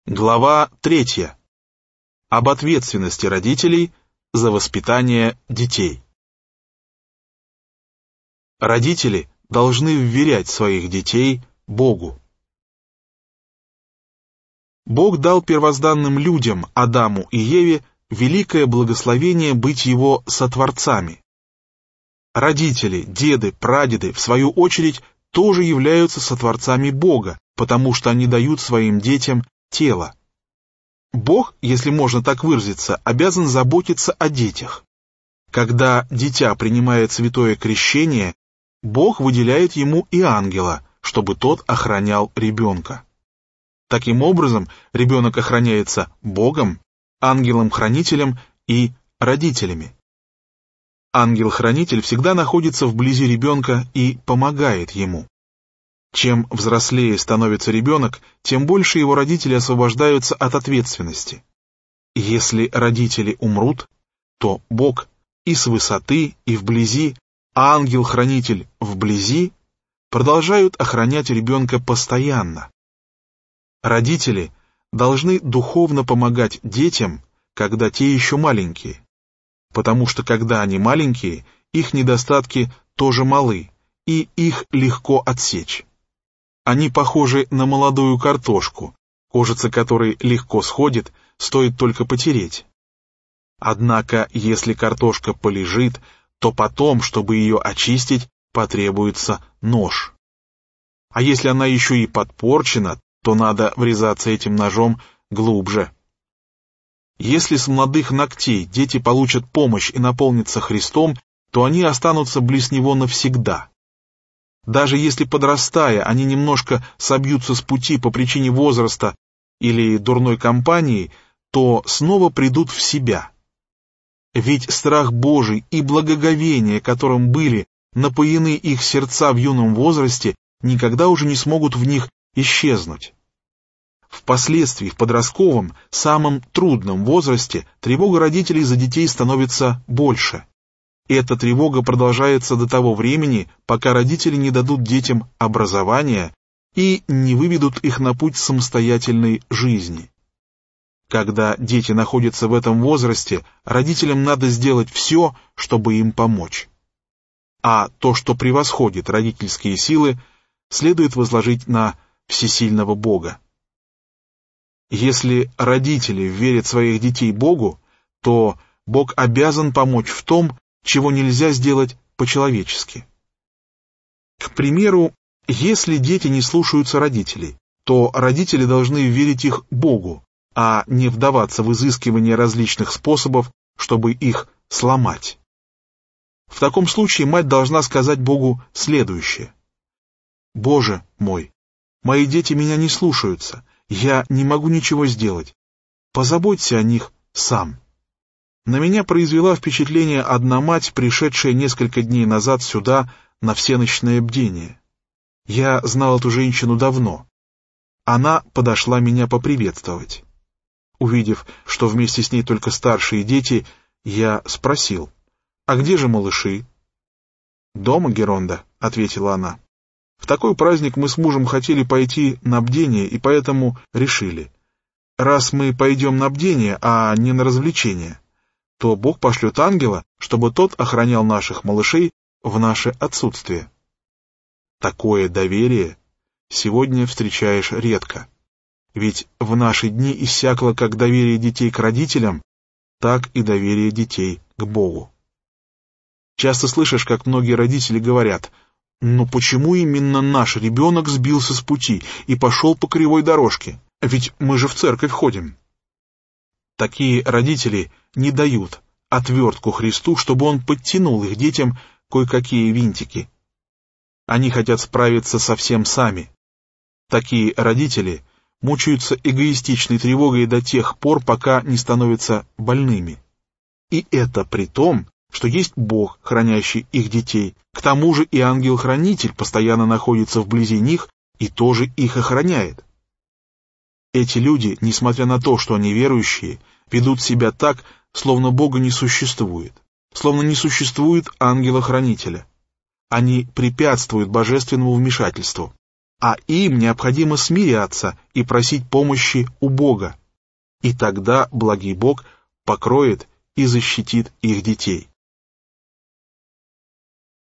Глава 3. Об ответственности родителей за воспитание детей. Родители должны вверять своих детей Богу. Бог дал первозданным людям, Адаму и Еве, великое благословение быть его сотворцами. Родители, деды, прадеды, в свою очередь, тоже являются сотворцами Бога, потому что они дают своим детям тело. Бог, если можно так выразиться, обязан заботиться о детях. Когда дитя принимает святое крещение, Бог выделяет ему и ангела, чтобы тот охранял ребенка. Таким образом, ребенок охраняется Богом, ангелом-хранителем и родителями. Ангел-хранитель всегда находится вблизи ребенка и помогает ему. Чем взрослее становится ребенок, тем больше его родители освобождаются от ответственности. Если родители умрут, то Бог и с высоты, и вблизи, а ангел-хранитель вблизи продолжают охранять ребенка постоянно. Родители должны духовно помогать детям, когда те еще маленькие, потому что когда они маленькие, их недостатки тоже малы, и их легко отсечь. Они похожи на молодую картошку, кожица которой легко сходит, стоит только потереть. Однако, если картошка полежит, то потом, чтобы ее очистить, потребуется нож. А если она еще и подпорчена, то надо врезаться этим ножом глубже. Если с молодых ногтей дети получат помощь и наполнятся Христом, то они останутся близ Него навсегда. Даже если, подрастая, они немножко собьются с пути по причине возраста или дурной компании, то снова придут в себя. Ведь страх Божий и благоговение, которым были напоены их сердца в юном возрасте, никогда уже не смогут в них исчезнуть. Впоследствии, в подростковом, самом трудном возрасте, тревога родителей за детей становится больше. Эта тревога продолжается до того времени, пока родители не дадут детям образования и не выведут их на путь самостоятельной жизни. Когда дети находятся в этом возрасте, родителям надо сделать все, чтобы им помочь. А то, что превосходит родительские силы, следует возложить на всесильного Бога. Если родители верят своих детей Богу, то Бог обязан помочь в том, чего нельзя сделать по-человечески. К примеру, если дети не слушаются родителей, то родители должны верить их Богу, а не вдаваться в изыскивание различных способов, чтобы их сломать. В таком случае мать должна сказать Богу следующее: «Боже мой, мои дети меня не слушаются, я не могу ничего сделать. Позаботься о них сам». На меня произвела впечатление одна мать, пришедшая несколько дней назад сюда на всеночное бдение. Я знал эту женщину давно. Она подошла меня поприветствовать. Увидев, что вместе с ней только старшие дети, я спросил: «А где же малыши?» «Дома, Геронда», — ответила она. «В такой праздник мы с мужем хотели пойти на бдение, и поэтому решили, раз мы пойдем на бдение, а не на развлечение, то Бог пошлет ангела, чтобы тот охранял наших малышей в наше отсутствие». Такое доверие сегодня встречаешь редко, ведь в наши дни иссякло как доверие детей к родителям, так и доверие детей к Богу. Часто слышишь, как многие родители говорят: «Ну почему именно наш ребенок сбился с пути и пошел по кривой дорожке? Ведь мы же в церковь ходим». Такие родители не дают отвертку Христу, чтобы Он подтянул их детям кое-какие винтики. Они хотят справиться совсем сами. Такие родители мучаются эгоистичной тревогой до тех пор, пока не становятся больными. И это при том, что есть Бог, хранящий их детей. К тому же и ангел-хранитель постоянно находится вблизи них и тоже их охраняет. Эти люди, несмотря на то, что они верующие, ведут себя так, словно Бога не существует, словно не существует ангела-хранителя. Они препятствуют божественному вмешательству. а им необходимо смиряться и просить помощи у Бога. И тогда благий Бог покроет и защитит их детей.